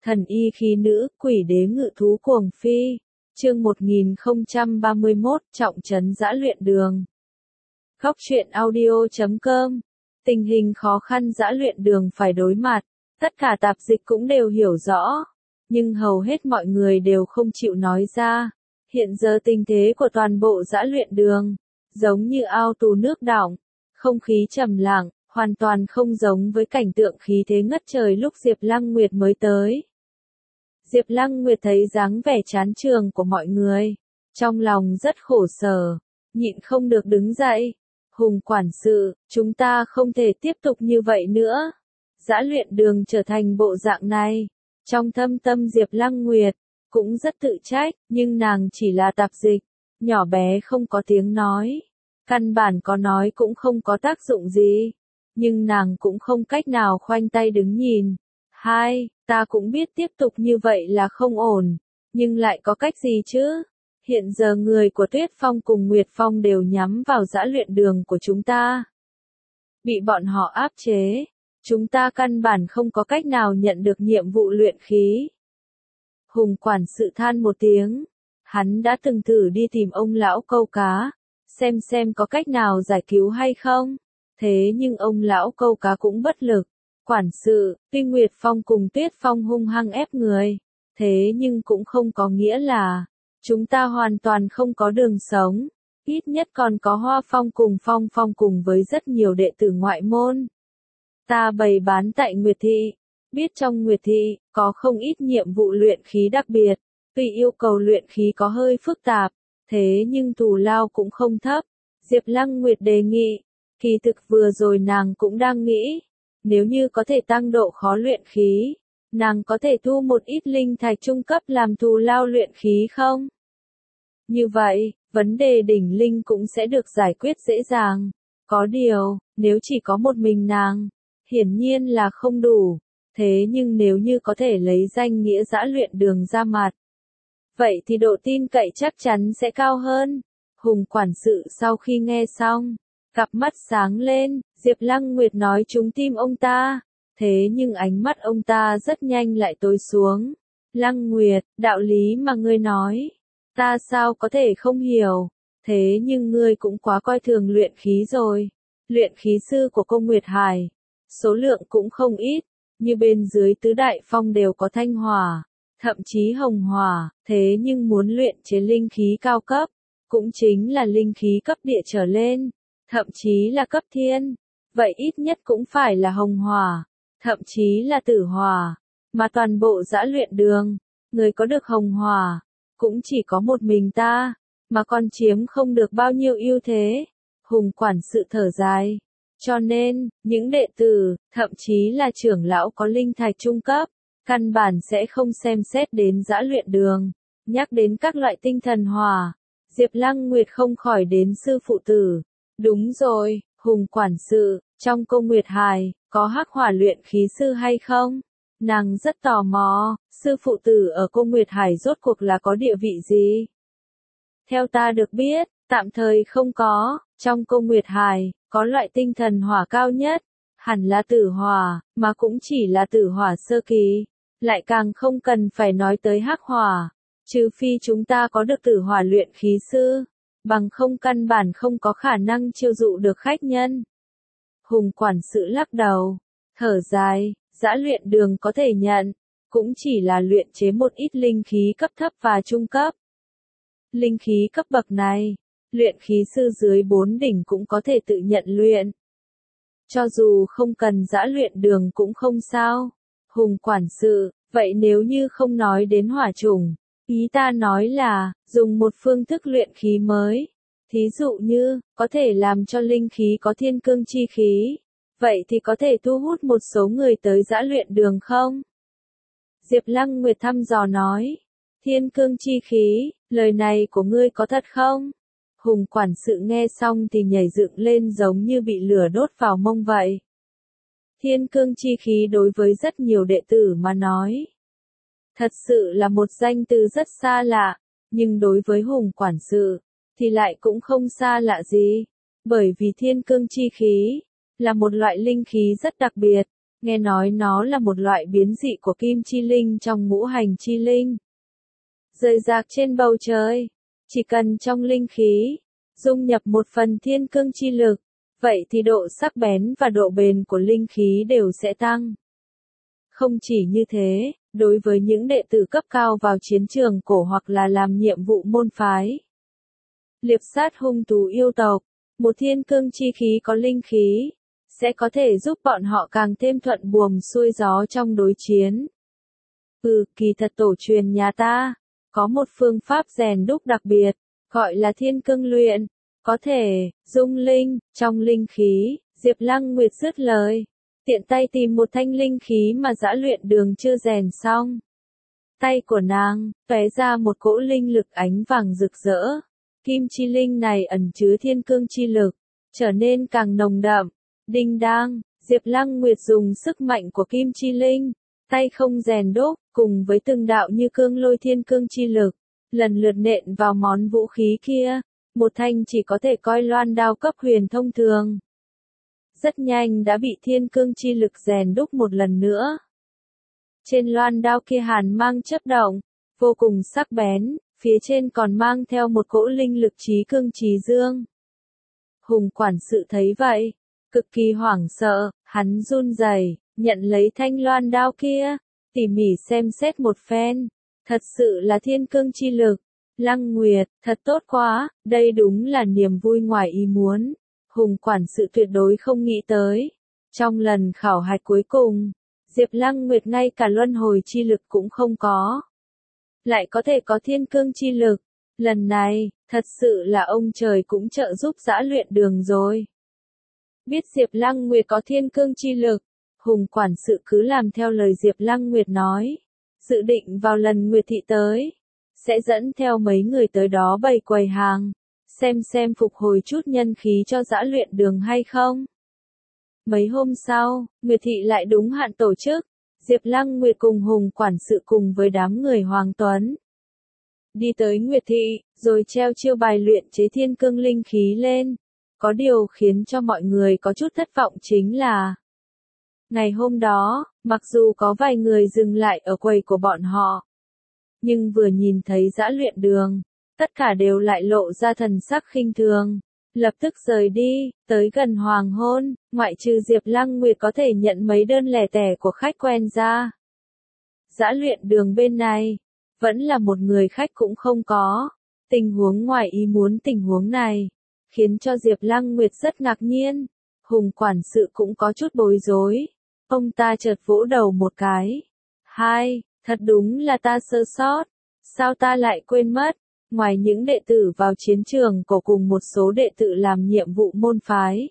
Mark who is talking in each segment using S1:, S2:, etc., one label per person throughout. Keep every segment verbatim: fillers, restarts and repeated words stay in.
S1: Thần y khí nữ, quỷ đế ngự thú cuồng phi. Chương một nghìn không trăm ba mươi mốt, trọng trấn dã luyện đường. Góc truyện audio chấm com. Tình hình khó khăn dã luyện đường phải đối mặt, tất cả tạp dịch cũng đều hiểu rõ, nhưng hầu hết mọi người đều không chịu nói ra. Hiện giờ tình thế của toàn bộ dã luyện đường, giống như ao tù nước đọng, không khí trầm lặng, hoàn toàn không giống với cảnh tượng khí thế ngất trời lúc Diệp Lăng Nguyệt mới tới. Diệp Lăng Nguyệt thấy dáng vẻ chán trường của mọi người, trong lòng rất khổ sở, nhịn không được đứng dậy. Hùng quản sự, chúng ta không thể tiếp tục như vậy nữa. Dã luyện đường trở thành bộ dạng này. Trong thâm tâm Diệp Lăng Nguyệt, cũng rất tự trách, nhưng nàng chỉ là tạp dịch, nhỏ bé không có tiếng nói. Căn bản có nói cũng không có tác dụng gì. Nhưng nàng cũng không cách nào khoanh tay đứng nhìn. Hai, ta cũng biết tiếp tục như vậy là không ổn, nhưng lại có cách gì chứ? Hiện giờ người của Tuyết Phong cùng Nguyệt Phong đều nhắm vào dã luyện đường của chúng ta. Bị bọn họ áp chế, chúng ta căn bản không có cách nào nhận được nhiệm vụ luyện khí. Hùng quản sự than một tiếng, hắn đã từng thử đi tìm ông lão câu cá, xem xem có cách nào giải cứu hay không, thế nhưng ông lão câu cá cũng bất lực. Quản sự, tuy Nguyệt Phong cùng Tuyết Phong hung hăng ép người, thế nhưng cũng không có nghĩa là chúng ta hoàn toàn không có đường sống, ít nhất còn có Hoa Phong cùng Phong Phong cùng với rất nhiều đệ tử ngoại môn. Ta bày bán tại Nguyệt Thị, biết trong Nguyệt Thị có không ít nhiệm vụ luyện khí đặc biệt, tuy yêu cầu luyện khí có hơi phức tạp, thế nhưng thù lao cũng không thấp. Diệp Lăng Nguyệt đề nghị, kỳ thực vừa rồi nàng cũng đang nghĩ, nếu như có thể tăng độ khó luyện khí, nàng có thể thu một ít linh thạch trung cấp làm thù lao luyện khí không? Như vậy, vấn đề đỉnh linh cũng sẽ được giải quyết dễ dàng. Có điều, nếu chỉ có một mình nàng, hiển nhiên là không đủ. Thế nhưng nếu như có thể lấy danh nghĩa dã luyện đường ra mặt, vậy thì độ tin cậy chắc chắn sẽ cao hơn. Hùng quản sự sau khi nghe xong, cặp mắt sáng lên, Diệp Lăng Nguyệt nói trúng tim ông ta, thế nhưng ánh mắt ông ta rất nhanh lại tối xuống. Lăng Nguyệt, đạo lý mà ngươi nói, ta sao có thể không hiểu, thế nhưng ngươi cũng quá coi thường luyện khí rồi. Luyện khí sư của cô Nguyệt Hải, số lượng cũng không ít, như bên dưới tứ đại phong đều có thanh hỏa, thậm chí hồng hỏa, thế nhưng muốn luyện chế linh khí cao cấp, cũng chính là linh khí cấp địa trở lên, thậm chí là cấp thiên, vậy ít nhất cũng phải là hồng hỏa, thậm chí là tử hỏa, mà toàn bộ dã luyện đường, người có được hồng hỏa, cũng chỉ có một mình ta, mà còn chiếm không được bao nhiêu ưu thế. Hùng quản sự thở dài, cho nên, những đệ tử, thậm chí là trưởng lão có linh thạch trung cấp, căn bản sẽ không xem xét đến dã luyện đường. Nhắc đến các loại tinh thần hỏa, Diệp Lăng Nguyệt không khỏi đến sư phụ tử. Đúng rồi, Hùng quản sự, trong cô Nguyệt Hải, có hắc hỏa luyện khí sư hay không? Nàng rất tò mò, sư phụ tử ở cô Nguyệt Hải rốt cuộc là có địa vị gì? Theo ta được biết, tạm thời không có, trong cô Nguyệt Hải, có loại tinh thần hỏa cao nhất, hẳn là tử hỏa, mà cũng chỉ là tử hỏa sơ kỳ, lại càng không cần phải nói tới hắc hỏa, trừ phi chúng ta có được tử hỏa luyện khí sư, bằng không căn bản không có khả năng chiêu dụ được khách nhân. Hùng quản sự lắc đầu, thở dài, dã luyện đường có thể nhận, cũng chỉ là luyện chế một ít linh khí cấp thấp và trung cấp. Linh khí cấp bậc này, luyện khí sư dưới bốn đỉnh cũng có thể tự nhận luyện. Cho dù không cần dã luyện đường cũng không sao. Hùng quản sự, vậy nếu như không nói đến hỏa chủng, ý ta nói là, dùng một phương thức luyện khí mới. Thí dụ như, có thể làm cho linh khí có thiên cương chi khí. Vậy thì có thể thu hút một số người tới dã luyện đường không? Diệp Lăng Nguyệt thăm dò nói. Thiên cương chi khí, lời này của ngươi có thật không? Hùng quản sự nghe xong thì nhảy dựng lên giống như bị lửa đốt vào mông vậy. Thiên cương chi khí đối với rất nhiều đệ tử mà nói, thật sự là một danh từ rất xa lạ, nhưng đối với Hùng quản sự, thì lại cũng không xa lạ gì, bởi vì thiên cương chi khí, là một loại linh khí rất đặc biệt, Nghe nói nó là một loại biến dị của kim chi linh trong ngũ hành chi linh. Rời rạc trên bầu trời, chỉ cần trong linh khí, dung nhập một phần thiên cương chi lực, vậy thì độ sắc bén và độ bền của linh khí đều sẽ tăng. Không chỉ như thế, đối với những đệ tử cấp cao vào chiến trường cổ hoặc là làm nhiệm vụ môn phái, liệp sát hung thú yêu tộc, một thiên cương chi khí có linh khí, sẽ có thể giúp bọn họ càng thêm thuận buồm xuôi gió trong đối chiến. Ừ, kỳ thật tổ truyền nhà ta, có một phương pháp rèn đúc đặc biệt, gọi là thiên cương luyện, có thể, dung linh, trong linh khí, Diệp Lăng Nguyệt dứt lời. Tiện tay tìm một thanh linh khí mà Dã Luyện Đường chưa rèn xong. Tay của nàng, tóe ra một cỗ linh lực ánh vàng rực rỡ. Kim chi linh này ẩn chứa thiên cương chi lực, trở nên càng nồng đậm. Đinh đang, Diệp Lăng Nguyệt dùng sức mạnh của kim chi linh, tay không rèn đúc, cùng với từng đạo như cương lôi thiên cương chi lực, lần lượt nện vào món vũ khí kia. Một thanh chỉ có thể coi loan đao cấp huyền thông thường. Rất nhanh đã bị thiên cương chi lực rèn đúc một lần nữa. Trên loan đao kia hàn mang chớp động, vô cùng sắc bén, phía trên còn mang theo một cỗ linh lực trí cương trí dương. Hùng quản sự thấy vậy, cực kỳ hoảng sợ, hắn run rẩy, nhận lấy thanh loan đao kia, tỉ mỉ xem xét một phen, thật sự là thiên cương chi lực. Lăng Nguyệt, thật tốt quá, đây đúng là niềm vui ngoài ý muốn. Hùng quản sự tuyệt đối không nghĩ tới. Trong lần khảo hạch cuối cùng, Diệp Lăng Nguyệt ngay cả luân hồi chi lực cũng không có. Lại có thể có thiên cương chi lực. Lần này, thật sự là ông trời cũng trợ giúp Dã Luyện Đường rồi. Biết Diệp Lăng Nguyệt có thiên cương chi lực, Hùng quản sự cứ làm theo lời Diệp Lăng Nguyệt nói. Dự định vào lần Nguyệt thị tới, sẽ dẫn theo mấy người tới đó bày quầy hàng, xem xem phục hồi chút nhân khí cho Dã Luyện Đường hay không. Mấy hôm sau, Nguyệt thị lại đúng hạn tổ chức, Diệp Lăng Nguyệt cùng Hùng quản sự cùng với đám người Hoàng Tuấn. Đi tới Nguyệt thị, rồi treo chiêu bài luyện chế thiên cương linh khí lên. Có điều khiến cho mọi người có chút thất vọng chính là, ngày hôm đó, mặc dù có vài người dừng lại ở quầy của bọn họ, nhưng vừa nhìn thấy Dã Luyện Đường, tất cả đều lại lộ ra thần sắc khinh thường, lập tức rời đi. Tới gần hoàng hôn, ngoại trừ Diệp Lăng Nguyệt có thể nhận mấy đơn lẻ tẻ của khách quen ra, Dã Luyện Đường bên này, vẫn là một người khách cũng không có. Tình huống ngoài ý muốn tình huống này, khiến cho Diệp Lăng Nguyệt rất ngạc nhiên. Hùng quản sự cũng có chút bối rối. Ông ta chợt vỗ đầu một cái. Hai, thật đúng là ta sơ sót. Sao ta lại quên mất? Ngoài những đệ tử vào chiến trường cổ cùng một số đệ tử làm nhiệm vụ môn phái,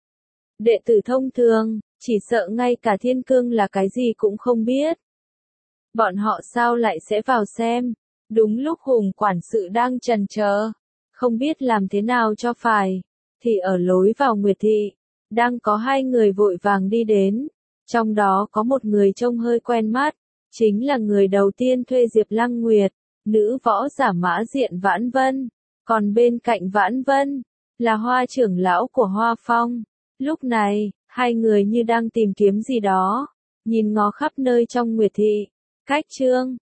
S1: đệ tử thông thường, chỉ sợ ngay cả thiên cương là cái gì cũng không biết. Bọn họ sao lại sẽ vào xem? Đúng lúc Hùng quản sự đang chần chờ, không biết làm thế nào cho phải, thì ở lối vào Nguyệt thị, đang có hai người vội vàng đi đến. Trong đó có một người trông hơi quen mắt, chính là người đầu tiên thuê Diệp Lăng Nguyệt, nữ võ giả Mã Diện Vãn Vân. Còn bên cạnh Vãn Vân, là Hoa trưởng lão của Hoa Phong. Lúc này, hai người như đang tìm kiếm gì đó, nhìn ngó khắp nơi trong Nguyệt thị. Cách chương